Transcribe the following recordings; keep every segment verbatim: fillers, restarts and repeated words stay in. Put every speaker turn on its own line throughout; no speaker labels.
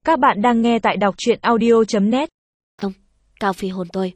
Các bạn đang nghe tại đọc truyện audio chấm net.
Ông, Cao Phi hôn tôi.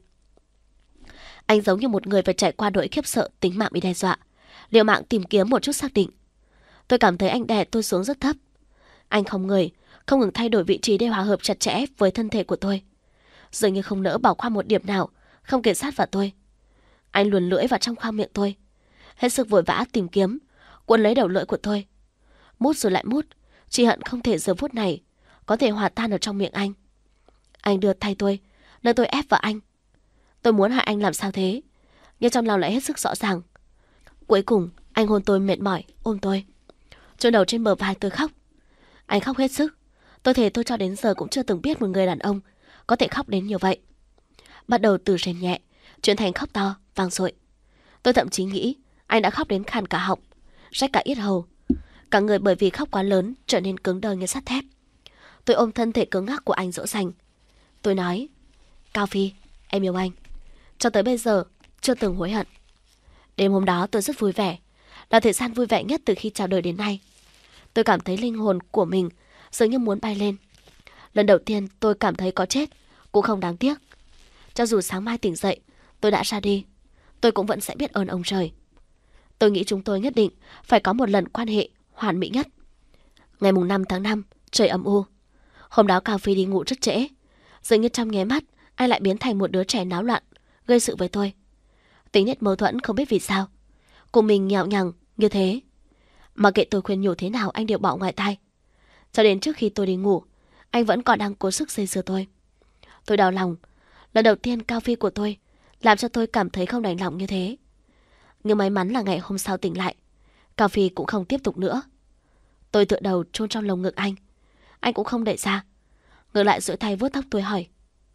Anh giống như một người phải trải qua nỗi khiếp sợ tính mạng bị đe dọa, liều mạng tìm kiếm một chút xác định. Tôi cảm thấy anh đè tôi xuống rất thấp. Anh không người, không ngừng thay đổi vị trí để hòa hợp chặt chẽ với thân thể của tôi, dường như không nỡ bỏ qua một điểm nào, không kề sát vào tôi. Anh luồn lưỡi vào trong khoang miệng tôi, hết sức vội vã tìm kiếm, cuốn lấy đầu lưỡi của tôi, mút rồi lại mút, chỉ hận không thể giờ phút này có thể hòa tan ở trong miệng anh. Anh đưa tay tôi, nơi tôi ép vào anh. Tôi muốn hại anh làm sao thế, nhưng trong lòng lại hết sức rõ ràng. Cuối cùng anh hôn tôi mệt mỏi, ôm tôi, chôn đầu trên bờ vai tôi khóc. Anh khóc hết sức. Tôi thề tôi cho đến giờ cũng chưa từng biết một người đàn ông có thể khóc đến như vậy. Bắt đầu từ rên nhẹ, chuyển thành khóc to, vang dội. Tôi thậm chí nghĩ anh đã khóc đến khàn cả họng, rách cả yết hầu. Cả người bởi vì khóc quá lớn trở nên cứng đờ như sắt thép. Tôi ôm thân thể cứng ngắc của anh dỗ dành. Tôi nói, Cao Phi, em yêu anh. Cho tới bây giờ chưa từng hối hận. Đêm hôm đó tôi rất vui vẻ, là thời gian vui vẻ nhất từ khi chào đời đến nay. Tôi cảm thấy linh hồn của mình dường như muốn bay lên. Lần đầu tiên tôi cảm thấy có chết cũng không đáng tiếc. Cho dù sáng mai tỉnh dậy tôi đã ra đi, tôi cũng vẫn sẽ biết ơn ông trời. Tôi nghĩ chúng tôi nhất định phải có một lần quan hệ hoàn mỹ nhất. Ngày mùng năm tháng năm, trời âm u. Hôm đó Cao Phi đi ngủ rất trễ, dường như trong nháy mắt anh lại biến thành một đứa trẻ náo loạn, gây sự với tôi. Tính nết mâu thuẫn không biết vì sao, cùng mình nhạo nhằng như thế. Mà kệ tôi khuyên nhủ thế nào anh đều bỏ ngoài tai. Cho đến trước khi tôi đi ngủ, anh vẫn còn đang cố sức dây dưa tôi. Tôi đau lòng. Lần đầu tiên Cao Phi của tôi làm cho tôi cảm thấy không đành lòng như thế. Nhưng may mắn là ngày hôm sau tỉnh lại, Cao Phi cũng không tiếp tục nữa. Tôi tựa đầu chôn trong lồng ngực anh. Anh cũng không đẩy ra, ngược lại duỗi tay vuốt tóc tôi hỏi,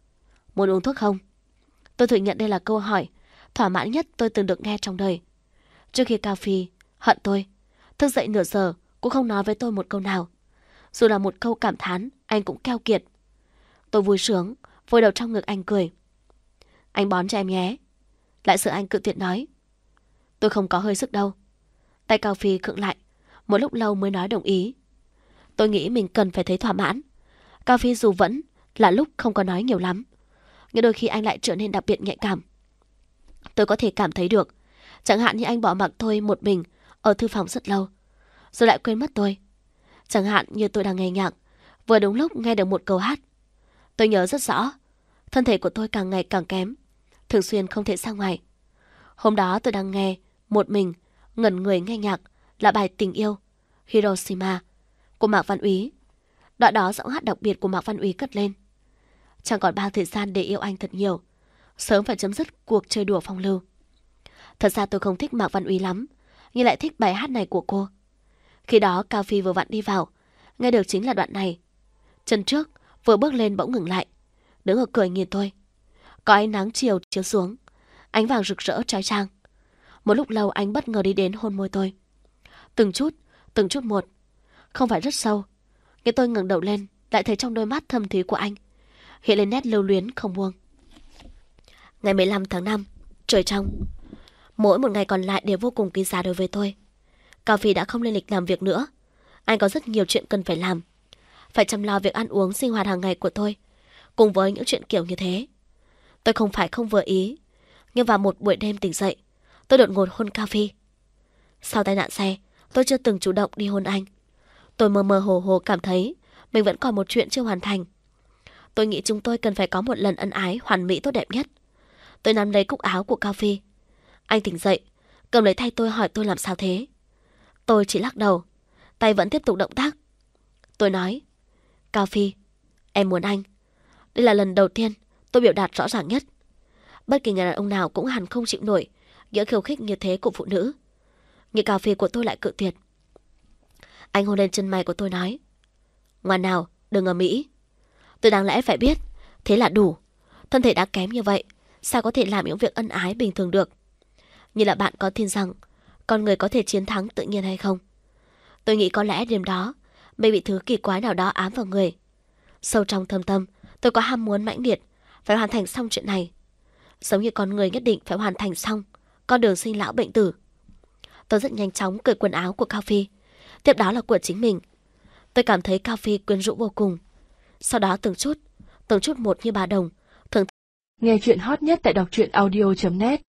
muốn uống thuốc không? Tôi thừa nhận đây là câu hỏi thỏa mãn nhất tôi từng được nghe trong đời. Trước khi Cao Phi hận tôi, thức dậy nửa giờ cũng không nói với tôi một câu nào. Dù là một câu cảm thán, anh cũng keo kiệt. Tôi vui sướng, vùi đầu trong ngực anh cười. Anh bón cho em nhé. Lại sợ anh cự tuyệt nói, tôi không có hơi sức đâu. Tay Cao Phi khựng lại, một lúc lâu mới nói đồng ý. Tôi nghĩ mình cần phải thấy thỏa mãn. Cao Phi dù vẫn là lúc không có nói nhiều lắm, nhưng đôi khi anh lại trở nên đặc biệt nhạy cảm. Tôi có thể cảm thấy được. Chẳng hạn như anh bỏ mặc tôi một mình ở thư phòng rất lâu, rồi lại quên mất tôi. Chẳng hạn như tôi đang nghe nhạc, vừa đúng lúc nghe được một câu hát. Tôi nhớ rất rõ, thân thể của tôi càng ngày càng kém, thường xuyên không thể ra ngoài. Hôm đó tôi đang nghe một mình, ngẩn người nghe nhạc là bài Tình Yêu Hiroshima của Mạc Văn Úy. Đoạn đó giọng hát đặc biệt của Mạc Văn Úy cất lên. Chẳng còn bao thời gian để yêu anh thật nhiều, sớm phải chấm dứt cuộc chơi đùa phong lưu. Thật ra tôi không thích Mạc Văn Úy lắm, nhưng lại thích bài hát này của cô. Khi đó Cao Phi vừa vặn đi vào, nghe được chính là đoạn này. Chân trước vừa bước lên bỗng ngừng lại, đứng ở cửa nhìn tôi. Có ánh nắng chiều chiếu xuống, ánh vàng rực rỡ trói trang. Một lúc lâu anh bất ngờ đi đến hôn môi tôi, từng chút, từng chút một, không phải rất sâu. Nhưng tôi ngẩng đầu lên, lại thấy trong đôi mắt thâm thúy của anh hiện lên nét lưu luyến không buông. Ngày mười lăm tháng năm, trời trong. Mỗi một ngày còn lại đều vô cùng quý giá đối với tôi. Cao Phi đã không lên lịch làm việc nữa. Anh có rất nhiều chuyện cần phải làm, phải chăm lo việc ăn uống sinh hoạt hàng ngày của tôi, cùng với những chuyện kiểu như thế. Tôi không phải không vừa ý, nhưng vào một buổi đêm tỉnh dậy, tôi đột ngột hôn Cao Phi. Sau tai nạn xe, tôi chưa từng chủ động đi hôn anh. Tôi mơ mơ hồ hồ cảm thấy mình vẫn còn một chuyện chưa hoàn thành. Tôi nghĩ chúng tôi cần phải có một lần ân ái hoàn mỹ tốt đẹp nhất. Tôi nắm lấy cúc áo của Cao Phi. Anh tỉnh dậy, cầm lấy tay tôi hỏi tôi làm sao thế. Tôi chỉ lắc đầu, tay vẫn tiếp tục động tác. Tôi nói, Cao Phi, em muốn anh. Đây là lần đầu tiên tôi biểu đạt rõ ràng nhất. Bất kỳ người đàn ông nào cũng hẳn không chịu nổi những khiêu khích như thế của phụ nữ. Nhưng Cao Phi của tôi lại cự tuyệt. Anh hôn lên chân mày của tôi nói, ngoan nào, đừng ở Mỹ. Tôi đáng lẽ phải biết, thế là đủ. Thân thể đã kém như vậy, sao có thể làm những việc ân ái bình thường được? Như là bạn có tin rằng con người có thể chiến thắng tự nhiên hay không? Tôi nghĩ có lẽ đêm đó mình bị thứ kỳ quái nào đó ám vào người. Sâu trong thâm tâm, tôi có ham muốn mãnh liệt phải hoàn thành xong chuyện này, giống như con người nhất định phải hoàn thành xong con đường sinh lão bệnh tử. Tôi rất nhanh chóng cởi quần áo của Cao Phi, tiếp đó là của chính mình. Tôi cảm thấy Cao Phi quyến rũ vô cùng. Sau đó từng chút, từng chút một như bà đồng.
Nghe chuyện hot nhất tại đọc truyện audio chấm net